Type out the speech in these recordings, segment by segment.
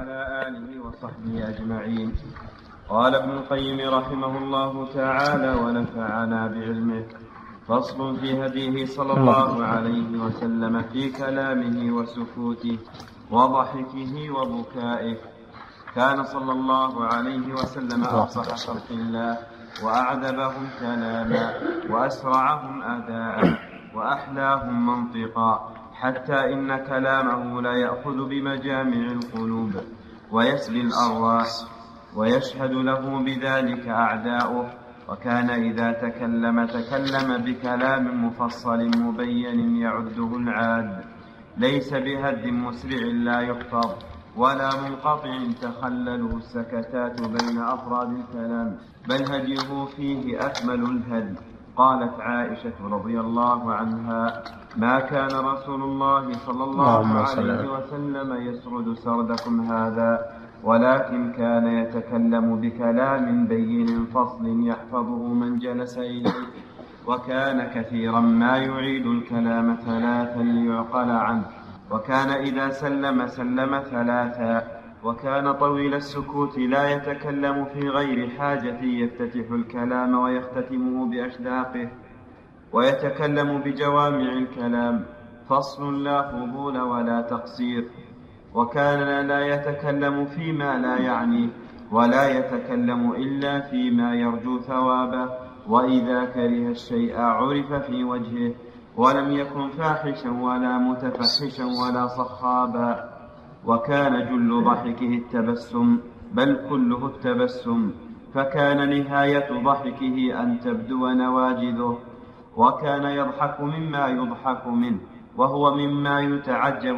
وعلى آله وصحبه أجمعين. قال ابن القيم رحمه الله تعالى ونفعنا بعلمه. فصل في هديه صلى الله عليه وسلم في كلامه وسكوته وضحكه وبكائه. كان صلى الله عليه وسلم أفصح خلق الله وأعذبهم كلاما وأسرعهم أداء وأحلاهم منطقا، حتى إن كلامه لا يأخذ بمجامع القلوب ويسلي الأرواح، ويشهد له بذلك أعداؤه. وكان إذا تكلم بكلام مفصل مبين يعده العاد، ليس بهد مسرع لا يحفظ ولا منقطع تخلله السكتات بين أفراد الكلام، بل هديه فيه أكمل الهدي. قالت عائشة رضي الله عنها: ما كان رسول الله صلى الله عليه وسلم يسرد سردكم هذا، ولكن كان يتكلم بكلام بين فصل يحفظه من جلس إليه، وكان كثيرا ما يعيد الكلام ثلاثا ليعقل عنه، وكان إذا سلم ثلاثا، وكان طويل السكوت لا يتكلم في غير حاجة، يفتتح الكلام ويختتمه بأشداقه، ويتكلم بجوامع الكلام، فصل لا فضول ولا تقصير. وكان لا يتكلم فيما لا يعنيه، ولا يتكلم إلا فيما يرجو ثوابه، وإذا كره الشيء عرف في وجهه، ولم يكن فاحشا ولا متفحشا ولا صخابا. وكان جل ضحكه التبسم، بل كله التبسم، فكان نهاية ضحكه أن تبدو نواجذه. وكان يضحك مما يضحك منه، وهو مما يتعجب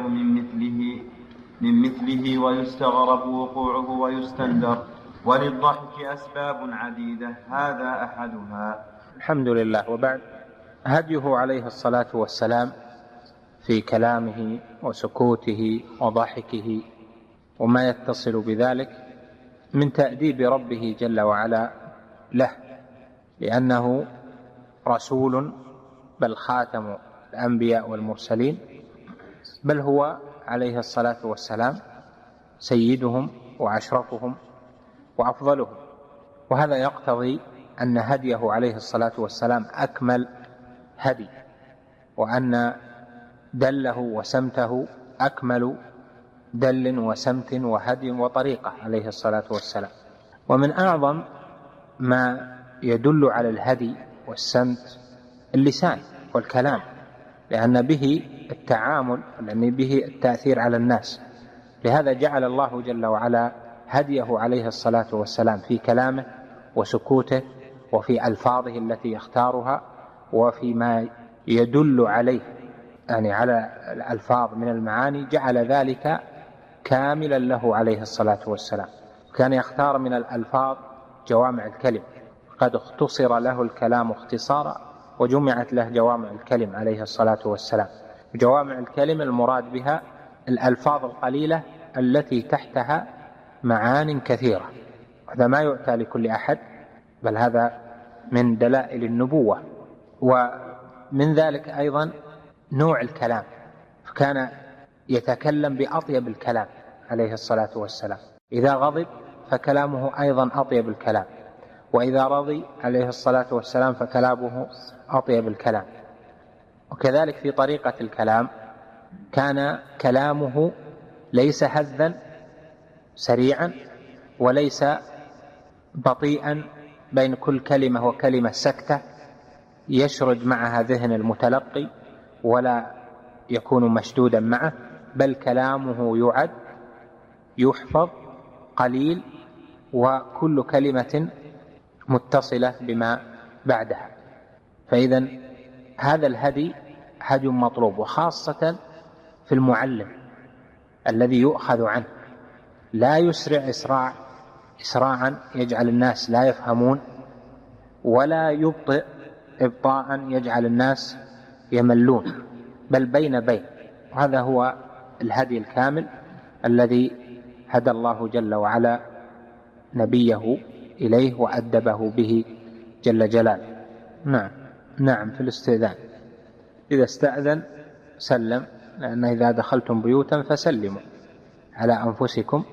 من مثله ويستغرب وقوعه ويستندر. وللضحك أسباب عديدة، هذا أحدها. الحمد لله. وبعد، هديه عليه الصلاة والسلام في كلامه وسكوته وضحكه وما يتصل بذلك من تأديب ربه جل وعلا له، لأنه رسول، بل خاتم الأنبياء والمرسلين، بل هو عليه الصلاة والسلام سيدهم وأشرفهم وأفضلهم. وهذا يقتضي أن هديه عليه الصلاة والسلام أكمل هدي، وأن دله وسمته أكمل دل وسمت وهدي وطريقة عليه الصلاة والسلام. ومن أعظم ما يدل على الهدي والسمت اللسان والكلام، لأن به التعامل، لأن به التأثير على الناس. لهذا جعل الله جل وعلا هديه عليه الصلاة والسلام في كلامه وسكوته، وفي ألفاظه التي يختارها، وفي ما يدل عليه، يعني على الألفاظ من المعاني، جعل ذلك كاملا له عليه الصلاة والسلام. كان يختار من الألفاظ جوامع الكلم، قد اختصر له الكلام اختصارا وجمعت له جوامع الكلم عليه الصلاة والسلام. جوامع الكلم المراد بها الألفاظ القليلة التي تحتها معان كثيرة. هذا ما يؤتى لكل أحد، بل هذا من دلائل النبوة. ومن ذلك أيضا نوع الكلام، فكان يتكلم بأطيب الكلام عليه الصلاة والسلام. إذا غضب فكلامه أيضا أطيب الكلام، وإذا رضي عليه الصلاة والسلام فكلامه أطيب الكلام. وكذلك في طريقة الكلام، كان كلامه ليس هزا سريعا، وليس بطيئا بين كل كلمة وكلمة سكتة يشرد معها ذهن المتلقي ولا يكون مشدودا معه، بل كلامه يعد يحفظ قليل، وكل كلمة متصلة بما بعدها. فإذا هذا الهدي هدي مطلوب، وخاصة في المعلم الذي يؤخذ عنه، لا يسرع إسراعا يجعل الناس لا يفهمون، ولا يبطئ إبطاء يجعل الناس يملون، بل بين. وهذا هو الهدي الكامل الذي هدى الله جل وعلا نبيه إليه وأدبه به جل جلاله. نعم في الاستئذان، إذا استأذن سلم، لأن إذا دخلتم بيوتا فسلموا على أنفسكم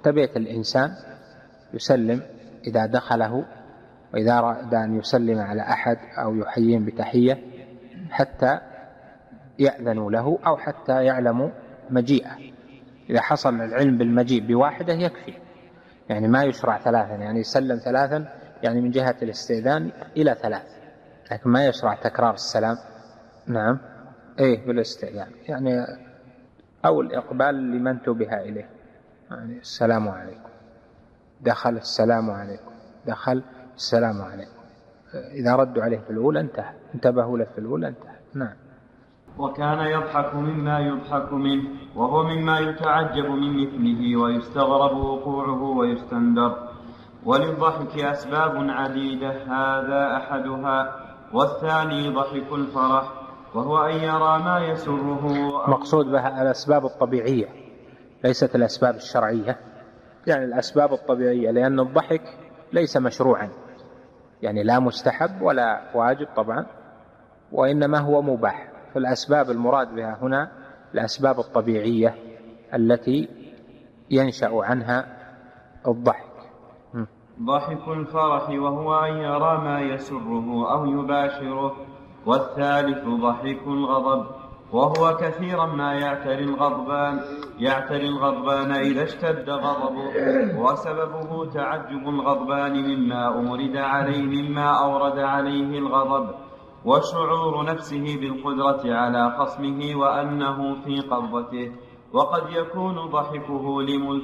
تبعة الإنسان يسلم إذا دخله، وإذا أراد أن يسلم على أحد أو يحييهم بتحية حتى يأذنوا له أو حتى يعلموا مجيئه. إذا حصل العلم بالمجيء بواحدة يكفي، يعني ما يشرع ثلاثا، يعني يسلم ثلاثا يعني من جهة الاستئذان إلى ثلاث، لكن ما يشرع تكرار السلام. نعم بالاستئذان يعني، أو الإقبال لمن انتبه إليه، يعني السلام عليكم، دخل السلام عليكم، دخل السلام عليكم. إذا ردوا عليه في الأولى انتهى، انتبهوا له في الأولى انتهى. نعم. وكان يضحك مما يضحك منه، وهو مما يتعجب من مثله ويستغرب وقوعه ويستندر. وللضحك أسباب عديدة، هذا أحدها، والثاني ضحك الفرح، وهو أن يرى ما يسره. مقصود بها الأسباب الطبيعية ليست الأسباب الشرعية، يعني الأسباب الطبيعية، لأن الضحك ليس مشروعا، يعني لا مستحب ولا واجب طبعا، وإنما هو مباح. فالأسباب المراد بها هنا الأسباب الطبيعية التي ينشأ عنها الضحك. ضحك الفرح، وهو أن يرى ما يسره أو يباشره. والثالث ضحك الغضب، وهو كثيرا ما يعتري الغضبان إذا اشتد غضبه، وسببه تعجب الغضبان مما أورد عليه الغضب، وشعور نفسه بالقدرة على خصمه وأنه في قبضته. وقد يكون ضحكه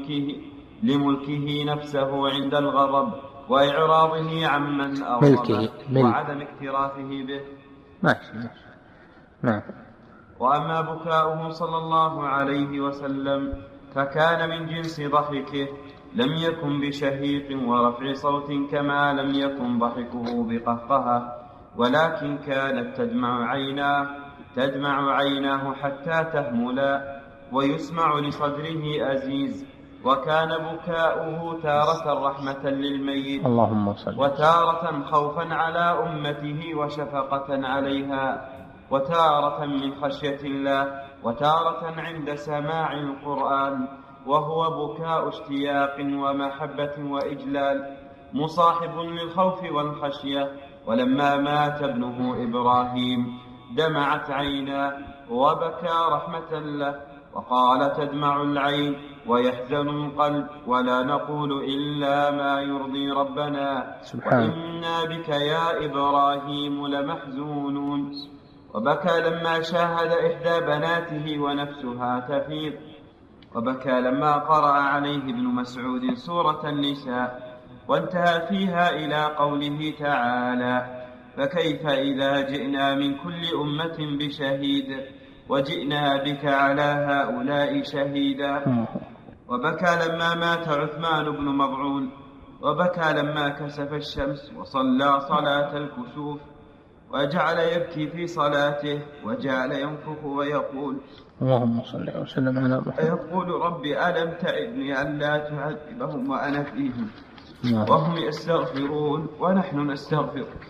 لملكه نفسه عند الغضب، وإعراضه عمن أغضبه، وعدم اكترافه به. ماشي. نعم. وأما بكاؤه صلى الله عليه وسلم فكان من جنس ضحكه، لم يكن بشهيق ورفع صوت، كما لم يكن ضحكه بقهقهة، ولكن كانت تدمع عيناه حتى تهملا، ويسمع لصدره أزيز. وكان بكاؤه تارة رحمة للميت، اللهم صل، وتارة خوفا على أمته وشفقة عليها، وتارة من خشية الله، وتارة عند سماع القرآن، وهو بكاء اشتياق ومحبة وإجلال، مصاحب للخوف والخشية. ولما مات ابنه إبراهيم دمعت عيناه وبكى رحمة له، وقال تدمع العين ويحزن القلب، ولا نقول إلا ما يرضي ربنا، وإنا بك يا إبراهيم لمحزونون. وبكى لما شاهد إحدى بناته ونفسها تفيض، وبكى لما قرأ عليه ابن مسعود سورة النساء، وانتهى فيها إلى قوله تعالى: فكيف إذا جئنا من كل أمة بشهيد وجئنا بك على هؤلاء شهيدا. وبكى لما مات عثمان بن مضعون، وبكى لما كسف الشمس وصلى صلاة الكسوف، وجعل يبكي في صلاته، وجعل ينفخ ويقول: اللهم صل وسلم على محمد. يقول: رب ألم تعدني أن لا تعذبهم وأنا فيهم وهم يستغفرون ونحن نستغفرك.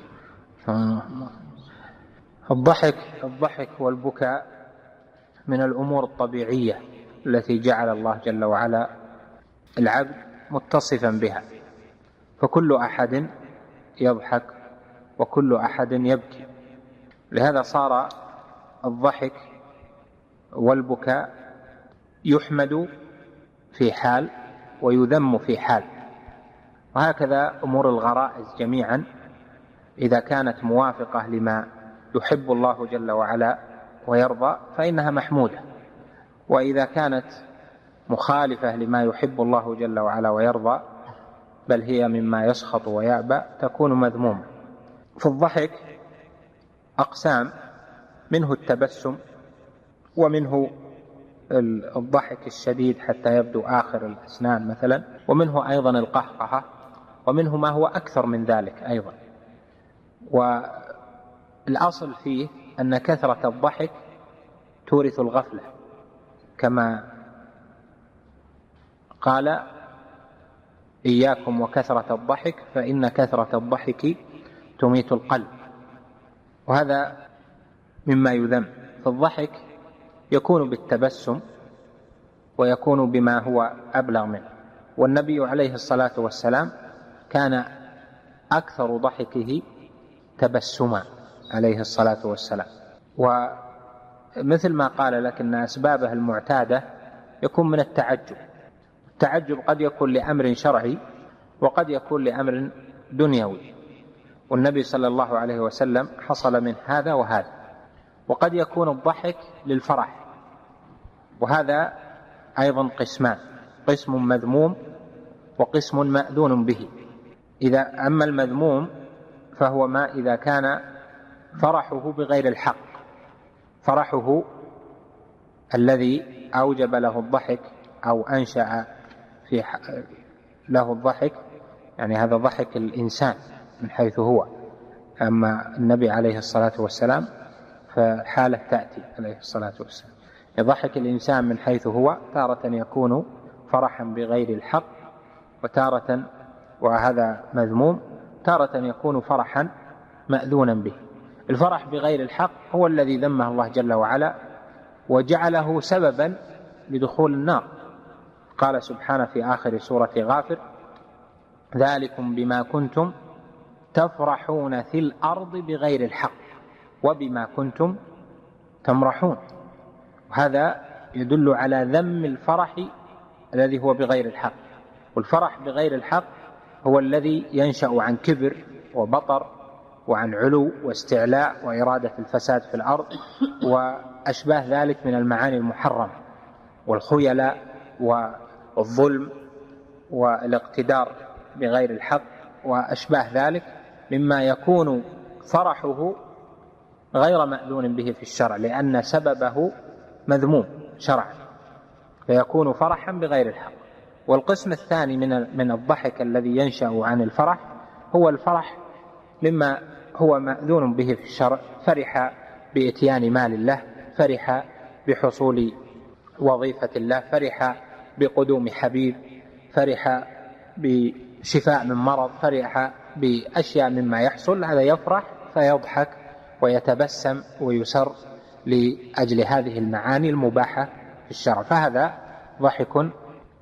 الضحك والبكاء من الأمور الطبيعية التي جعل الله جل وعلا العبد متصفا بها، فكل أحد يضحك وكل أحد يبكي. لهذا صار الضحك والبكاء يحمد في حال ويذم في حال. وهكذا أمور الغرائز جميعا إذا كانت موافقة لما يحب الله جل وعلا ويرضى فإنها محمودة، وإذا كانت مخالفة لما يحب الله جل وعلا ويرضى بل هي مما يسخط ويأبى تكون مذمومة. في الضحك أقسام، منه التبسم، ومنه الضحك الشديد حتى يبدو آخر الأسنان مثلا، ومنه أيضا القهقهة، ومنه ما هو أكثر من ذلك أيضا. والأصل فيه أن كثرة الضحك تورث الغفلة، كما قال: إياكم وكثرة الضحك فإن كثرة الضحك تميت القلب. وهذا مما يذم. فالضحك يكون بالتبسم ويكون بما هو أبلغ منه، والنبي عليه الصلاة والسلام كان أكثر ضحكه تبسما عليه الصلاة والسلام. ومثل ما قال لك أن أسبابه المعتادة يكون من التعجب. التعجب قد يكون لأمر شرعي وقد يكون لأمر دنيوي، والنبي صلى الله عليه وسلم حصل من هذا وهذا. وقد يكون الضحك للفرح، وهذا أيضا قسمان: قسم مذموم وقسم مأذون به. إذا أما المذموم فهو ما إذا كان فرحه بغير الحق، فرحه الذي أوجب له الضحك أو أنشأ له الضحك، يعني هذا ضحك الإنسان من حيث هو. أما النبي عليه الصلاة والسلام فحالة تأتي عليه الصلاة والسلام يضحك الإنسان من حيث هو، تارة يكون فرحا بغير الحق وتارة، وهذا مذموم، تارة يكون فرحا مأذونا به. الفرح بغير الحق هو الذي ذمه الله جل وعلا وجعله سببا لدخول النار. قال سبحانه في آخر سورة غافر: ذلكم بما كنتم تفرحون في الأرض بغير الحق وبما كنتم تمرحون. وهذا يدل على ذم الفرح الذي هو بغير الحق. والفرح بغير الحق هو الذي ينشأ عن كبر وبطر وعن علو واستعلاء وإرادة الفساد في الأرض وأشباه ذلك من المعاني المحرمة والخيلاء والظلم والاقتدار بغير الحق وأشباه ذلك مما يكون فرحه غير مأذون به في الشرع، لأن سببه مذموم شرعا، فيكون فرحا بغير الحق. والقسم الثاني من الضحك الذي ينشأ عن الفرح هو الفرح مما هو مأذون به في الشرع: فرح بإتيان مال الله، فرح بحصول وظيفة الله، فرح بقدوم حبيب، فرح بشفاء من مرض، فرح بأشياء مما يحصل. هذا يفرح فيضحك ويتبسم ويسر لأجل هذه المعاني المباحة في الشرع، فهذا ضحك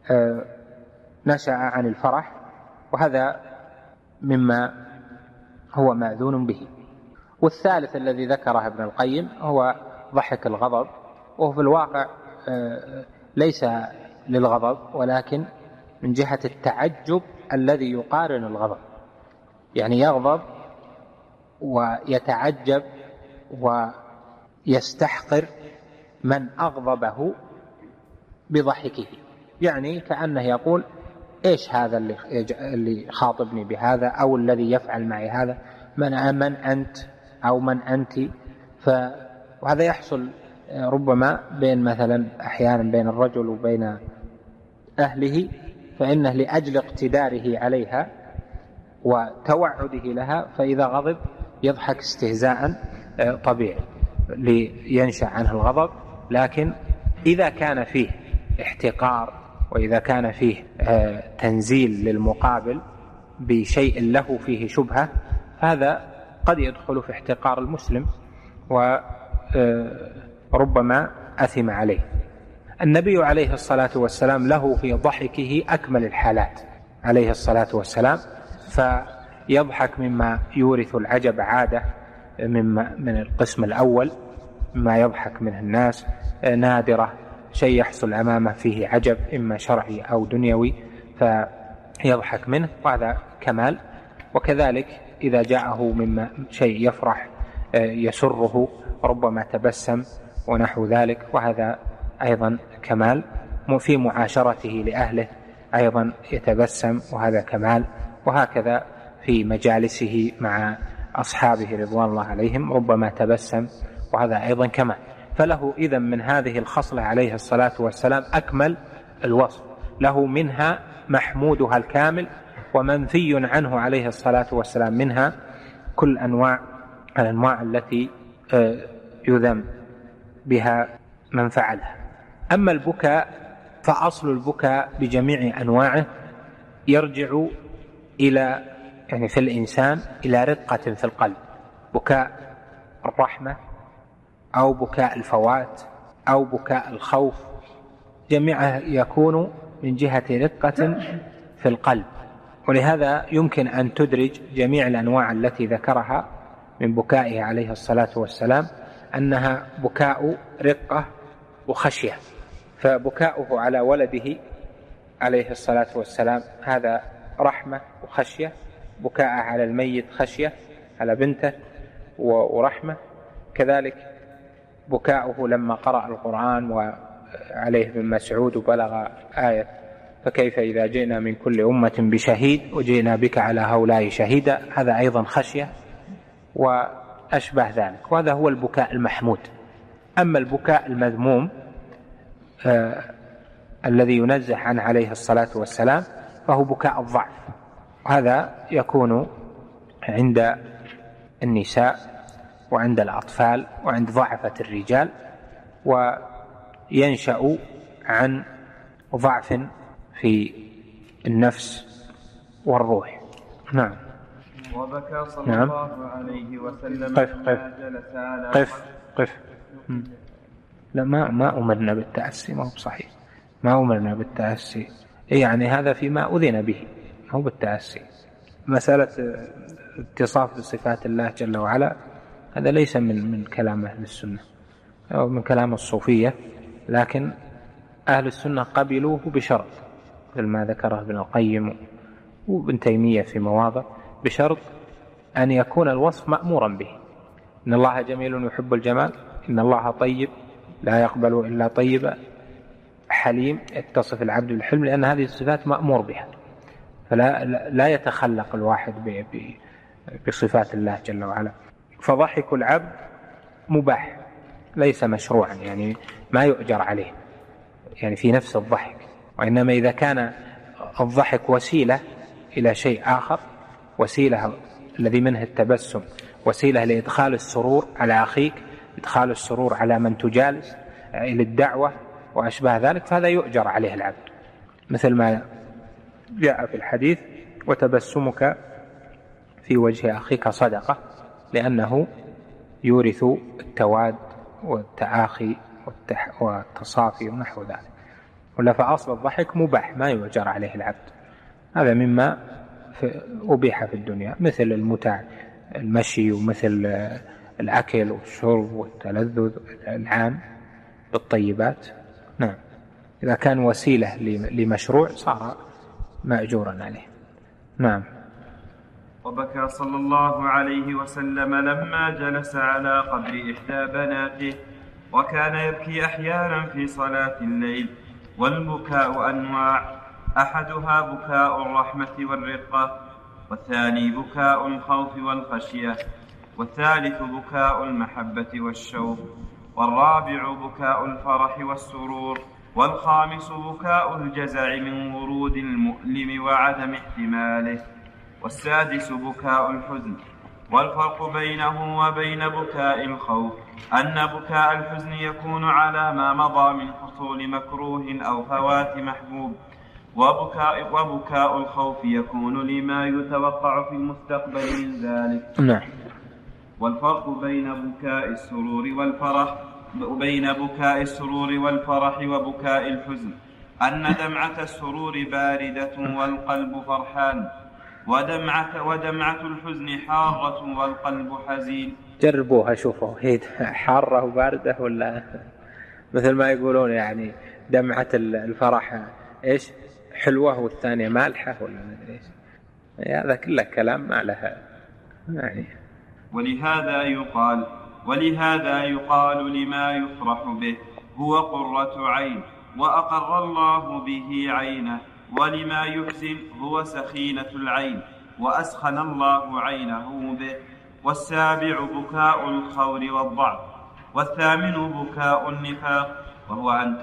نشأ عن الفرح، وهذا مما هو مأذون به. والثالث الذي ذكره ابن القيم هو ضحك الغضب، وهو في الواقع ليس للغضب ولكن من جهة التعجب الذي يقارن الغضب، يعني يغضب ويتعجب ويستحقر من أغضبه بضحكه، يعني كأنه يقول: إيش هذا اللي خاطبني بهذا أو الذي يفعل معي هذا، من أنت أو من أنت. وهذا يحصل ربما بين مثلا أحيانا بين الرجل وبين أهله، فإنه لأجل اقتداره عليها وتوعده لها، فإذا غضب يضحك استهزاء طبيعي لينشأ عنه الغضب. لكن إذا كان فيه احتقار وإذا كان فيه تنزيل للمقابل بشيء له فيه شبهة، هذا قد يدخل في احتقار المسلم وربما أثم عليه. النبي عليه الصلاة والسلام له في ضحكه أكمل الحالات عليه الصلاة والسلام، فيضحك مما يورث العجب عادة من القسم الأول، ما يضحك منه الناس نادرة، شيء يحصل أمامه فيه عجب إما شرعي أو دنيوي فيضحك منه، وهذا كمال. وكذلك إذا جاءه مما شيء يفرح يسره ربما تبسم ونحو ذلك، وهذا أيضا كمال. في معاشرته لأهله أيضا يتبسم، وهذا كمال. وهكذا في مجالسه مع أصحابه رضوان الله عليهم ربما تبسم، وهذا أيضا كمال. فله إذن من هذه الخصلة عليه الصلاة والسلام أكمل الوصف، له منها محمودها الكامل ومنفي عنه عليه الصلاة والسلام منها كل الأنواع التي يذم بها من فعلها. أما البكاء فأصل البكاء بجميع أنواعه يرجع إلى يعني في الإنسان إلى رقة في القلب، بكاء الرحمة أو بكاء الفوات أو بكاء الخوف، جميعها يكون من جهة رقة في القلب. ولهذا يمكن أن تدرج جميع الأنواع التي ذكرها من بكائه عليه الصلاة والسلام أنها بكاء رقة وخشية. فبكاؤه على ولده عليه الصلاة والسلام هذا رحمة وخشية، بكاء على الميت خشية على بنته ورحمة، كذلك بكاؤه لما قرأ القرآن وعليه بن مسعود وبلغ آية فكيف إذا جئنا من كل أمة بشهيد وجئنا بك على هؤلاء شهيدا، هذا أيضا خشية وأشبه ذلك، وهذا هو البكاء المحمود. أما البكاء المذموم الذي ينزه عنه عليه الصلاة والسلام فهو بكاء الضعف، هذا يكون عند النساء وعند الأطفال وعند ضعفة الرجال، وينشأ عن ضعف في النفس والروح. نعم. وبكى صلى الله عليه وسلم جلس على قف. لا، ما أمرنا بالتأسي، ما هو صحيح، ما أمرنا بالتأسي، يعني هذا فيما أذن به، هو بالتأسي. مسألة اتصاف بصفات الله جل وعلا هذا ليس من كلام أهل السنة أو من كلام الصوفية، لكن أهل السنة قبلوه بشرط، مثل ما ذكره ابن القيم وابن تيمية في مواضع، بشرط أن يكون الوصف مأمورا به. إن الله جميل يحب الجمال، إن الله طيب لا يقبل إلا طيبا، حليم يتصف العبد بالحلم، لأن هذه الصفات مأمور بها، فلا يتخلق الواحد بصفات الله جل وعلا. فضحك العبد مباح ليس مشروعا، يعني ما يؤجر عليه يعني في نفس الضحك، وإنما إذا كان الضحك وسيلة إلى شيء آخر، وسيلة الذي منه التبسم، وسيلة لإدخال السرور على أخيك، إدخال السرور على من تجالس، إلى الدعوة وأشبه ذلك، فهذا يؤجر عليه العبد، مثل ما جاء في الحديث وتبسمك في وجه أخيك صدقة، لأنه يورث التواد والتآخي والتصافي ونحو ذلك. ولا فأصل الضحك مباح ما يؤجر عليه العبد، هذا مما أبيح في الدنيا، مثل المتع المشي، ومثل الأكل والشرب والتلذذ العام بالطيبات. نعم، إذا كان وسيلة لمشروع صار مأجورا عليه. نعم. وبكى صلى الله عليه وسلم لما جلس على قبر إحدى بناته، وكان يبكي أحيانا في صلاة الليل. والبكاء أنواع، أحدها بكاء الرحمة والرقة، والثاني بكاء الخوف والخشية، والثالث بكاء المحبة والشوق، والرابع بكاء الفرح والسرور، والخامس بكاء الجزع من ورود المؤلم وعدم احتماله، والسادس بكاء الحزن. والفرق بينه وبين بكاء الخوف أن بكاء الحزن يكون على ما مضى من حصول مكروه أو فوات محبوب، وبكاء الخوف يكون لما يتوقع في المستقبل من ذلك. نعم. والفرق بين بكاء السرور والفرح وبكاء الحزن أن دمعة السرور باردة والقلب فرحان، ودمعة الحزن حارة والقلب حزين. جربوها شوفوا هي حارة وباردة ولا مثل ما يقولون يعني دمعة الفرح إيش حلوة والثانية مالحة ولا إيش، هذا كله كلام ما لها يعني. ولهذا يقال لما يفرح به هو قرة عين، وأقر الله به عينه، ولما يحزن هو سخينة العين، وأسخن الله عينه به. والسابع بكاء الخور والضعف، والثامن بكاء النفاق، وهو أن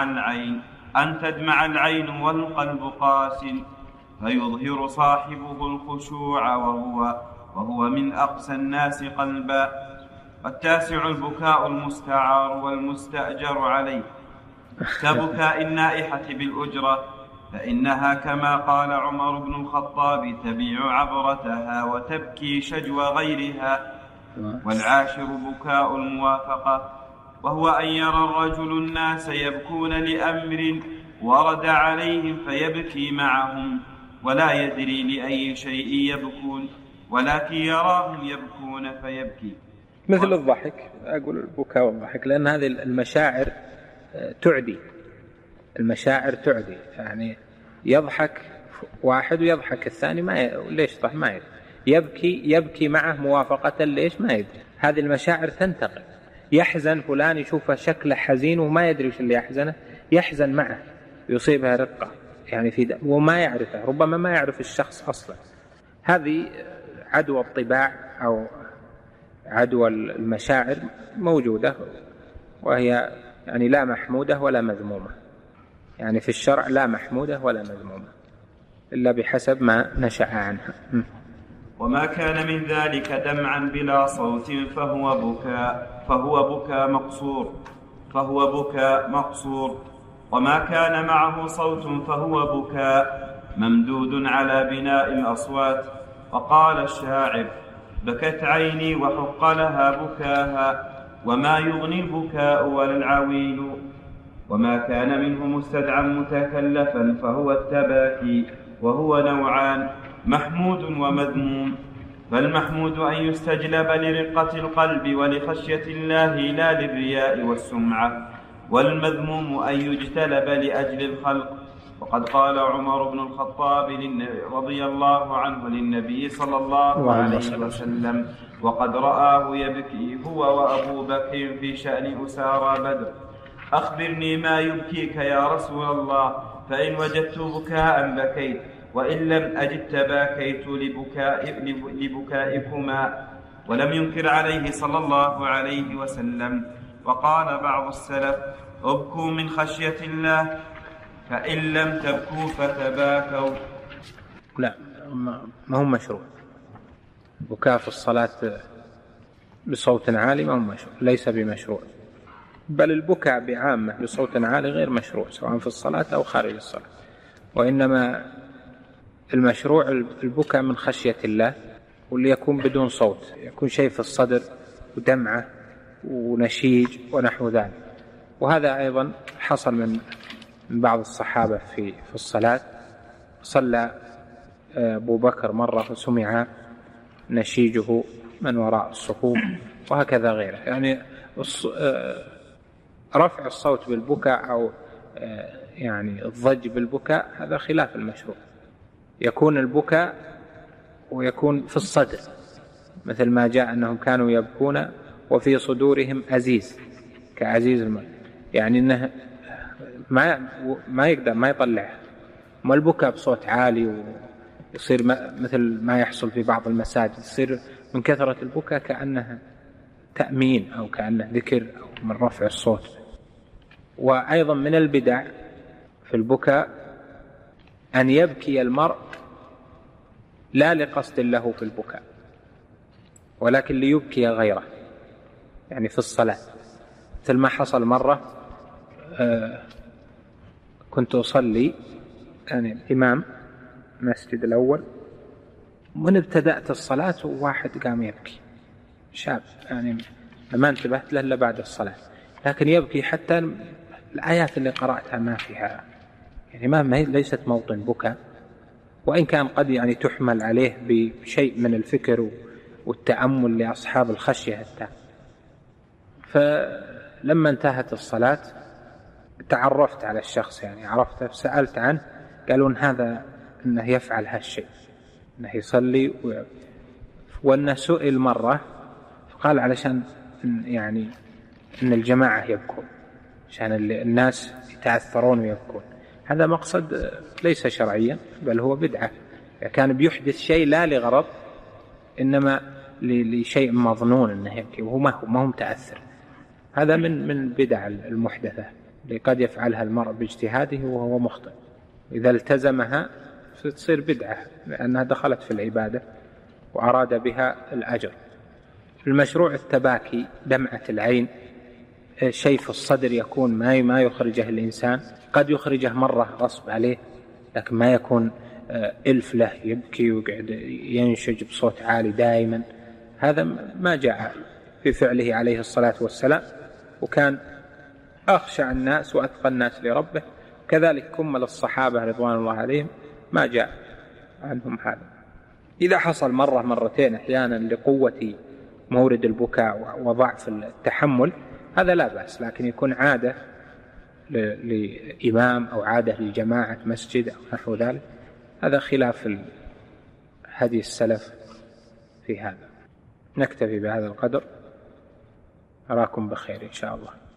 تدمع العين والقلب قاس، فيظهر صاحبه الخشوع وهو من أقسى الناس قلبا. والتاسع البكاء المستعار والمستأجر عليه، كبكاء النائحة بالأجرة، فإنها كما قال عمر بن الخطاب تبيع عبرتها وتبكي شجو غيرها. والعاشر بكاء الموافقة، وهو أن يرى الرجل الناس يبكون لأمر ورد عليهم فيبكي معهم ولا يدري لأي شيء يبكون ولكن يراهم يبكون فيبكي. مثل الضحك، أقول البكاء والضحك، لأن هذه المشاعر تعدي، المشاعر تعدي، يعني يضحك واحد ويضحك الثاني ليش ضحك ما يدري، يبكي معه موافقة ليش ما يدري. هذه المشاعر تنتقل، يحزن فلان يشوفه شكله حزين وما يدري وش اللي يحزنه، يحزن معه يصيبها رقة يعني وما يعرفه، ربما ما يعرف الشخص أصلا. هذه عدوى الطباع أو عدوى المشاعر موجودة، وهي يعني لا محمودة ولا مذمومة، يعني في الشرع لا محمودة ولا مذمومة إلا بحسب ما نشأ عنها. وما كان من ذلك دمعا بلا صوت فهو بكاء مقصور، وما كان معه صوت فهو بكاء ممدود على بناء الأصوات. وقال الشاعر: بكت عيني وحق لها بكاها، وما يغني البكاء ولا العويل. وما كان منه مستدعا متكلفا فهو التباكي، وهو نوعان: محمود ومذموم. فالمحمود أن يستجلب لرقة القلب ولخشية الله لا للرياء والسمعة، والمذموم أن يجتلب لأجل الخلق. وقد قال عمر بن الخطاب رضي الله عنه للنبي صلى الله عليه وسلم وقد رآه يبكي هو وأبو بكر في شأن أسارى بدر: أخبرني ما يبكيك يا رسول الله، فإن وجدت بكاء بكيت، وإن لم أجد تباكيت لبكائكما. ولم ينكر عليه صلى الله عليه وسلم. وقال بعض السلف: ابكوا من خشية الله، فإن لم تبكوا فتباكوا. لا، ما هو مشروع بكاء في الصلاة بصوت عالي، ما هو مشروع، ليس بمشروع، بل البكاء بعامة بصوت عالي غير مشروع سواء في الصلاة أو خارج الصلاة. وإنما المشروع البكاء من خشية الله، واللي يكون بدون صوت، يكون شيء في الصدر ودمعة ونشيج ونحو ذلك. وهذا أيضا حصل من بعض الصحابة في الصلاة. صلى أبو بكر مرة فسمع نشيجه من وراء الصفوف، وهكذا غيره. يعني رفع الصوت بالبكاء أو يعني الضج بالبكاء هذا خلاف المشروع. يكون البكاء ويكون في الصدر، مثل ما جاء أنهم كانوا يبكون وفي صدورهم أزيز كأزيز الماء، يعني أنه ما يقدر ما يطلعها. ما البكاء بصوت عالي ويصير مثل ما يحصل في بعض المساجد، يصير من كثرة البكاء كأنها تأمين أو كأنه ذكر أو من رفع الصوت. وأيضا من البدع في البكاء أن يبكي المرء لا لقصد له في البكاء، ولكن ليبكي غيره، يعني في الصلاة. مثل ما حصل مرة كنت أصلي يعني الإمام المسجد الأول، من ابتدأت الصلاة وواحد قام يبكي، شاب يعني ما انتبهت له إلا بعد الصلاة، لكن يبكي حتى الآيات اللي قرأتها ما فيها، يعني ما ليست موطن بكاء، وإن كان قد يعني تحمل عليه بشيء من الفكر والتأمل لأصحاب الخشية حتى. فلما انتهت الصلاة تعرفت على الشخص، يعني عرفته، سألت عنه، قالون هذا أنه يفعل هالشيء، أنه يصلي وأنه سئل مرة فقال علشان يعني أن الجماعة يبكون، عشان الناس يتأثرون ويبكون. هذا مقصد ليس شرعيا، بل هو بدعة، كان بيحدث شيء لا لغرض، إنما لشيء مظنون أنه يبكي وهو ما هو متأثر. هذا من البدع المحدثة اللي قد يفعلها المرء باجتهاده وهو مخطئ، إذا التزمها تصير بدعة لأنها دخلت في العبادة وأراد بها الأجر. المشروع التباكي، دمعة العين، شيء في الصدر يكون ما يخرجه الإنسان، قد يخرجه مرة غصب عليه، لكن ما يكون إلف له يبكي ويقعد ينشج بصوت عالي دائما. هذا ما جاء في فعله عليه الصلاة والسلام، وكان أخشع الناس وأتقى الناس لربه، كذلك كمل الصحابة رضوان الله عليهم ما جاء عنهم هذا. إذا حصل مرة مرتين أحيانا لقوة مورد البكاء وضعف التحمل هذا لا بأس، لكن يكون عادة لإمام أو عادة لجماعة مسجد أو نحو ذلك، هذا خلاف هدي السلف في هذا. نكتفي بهذا القدر، أراكم بخير إن شاء الله.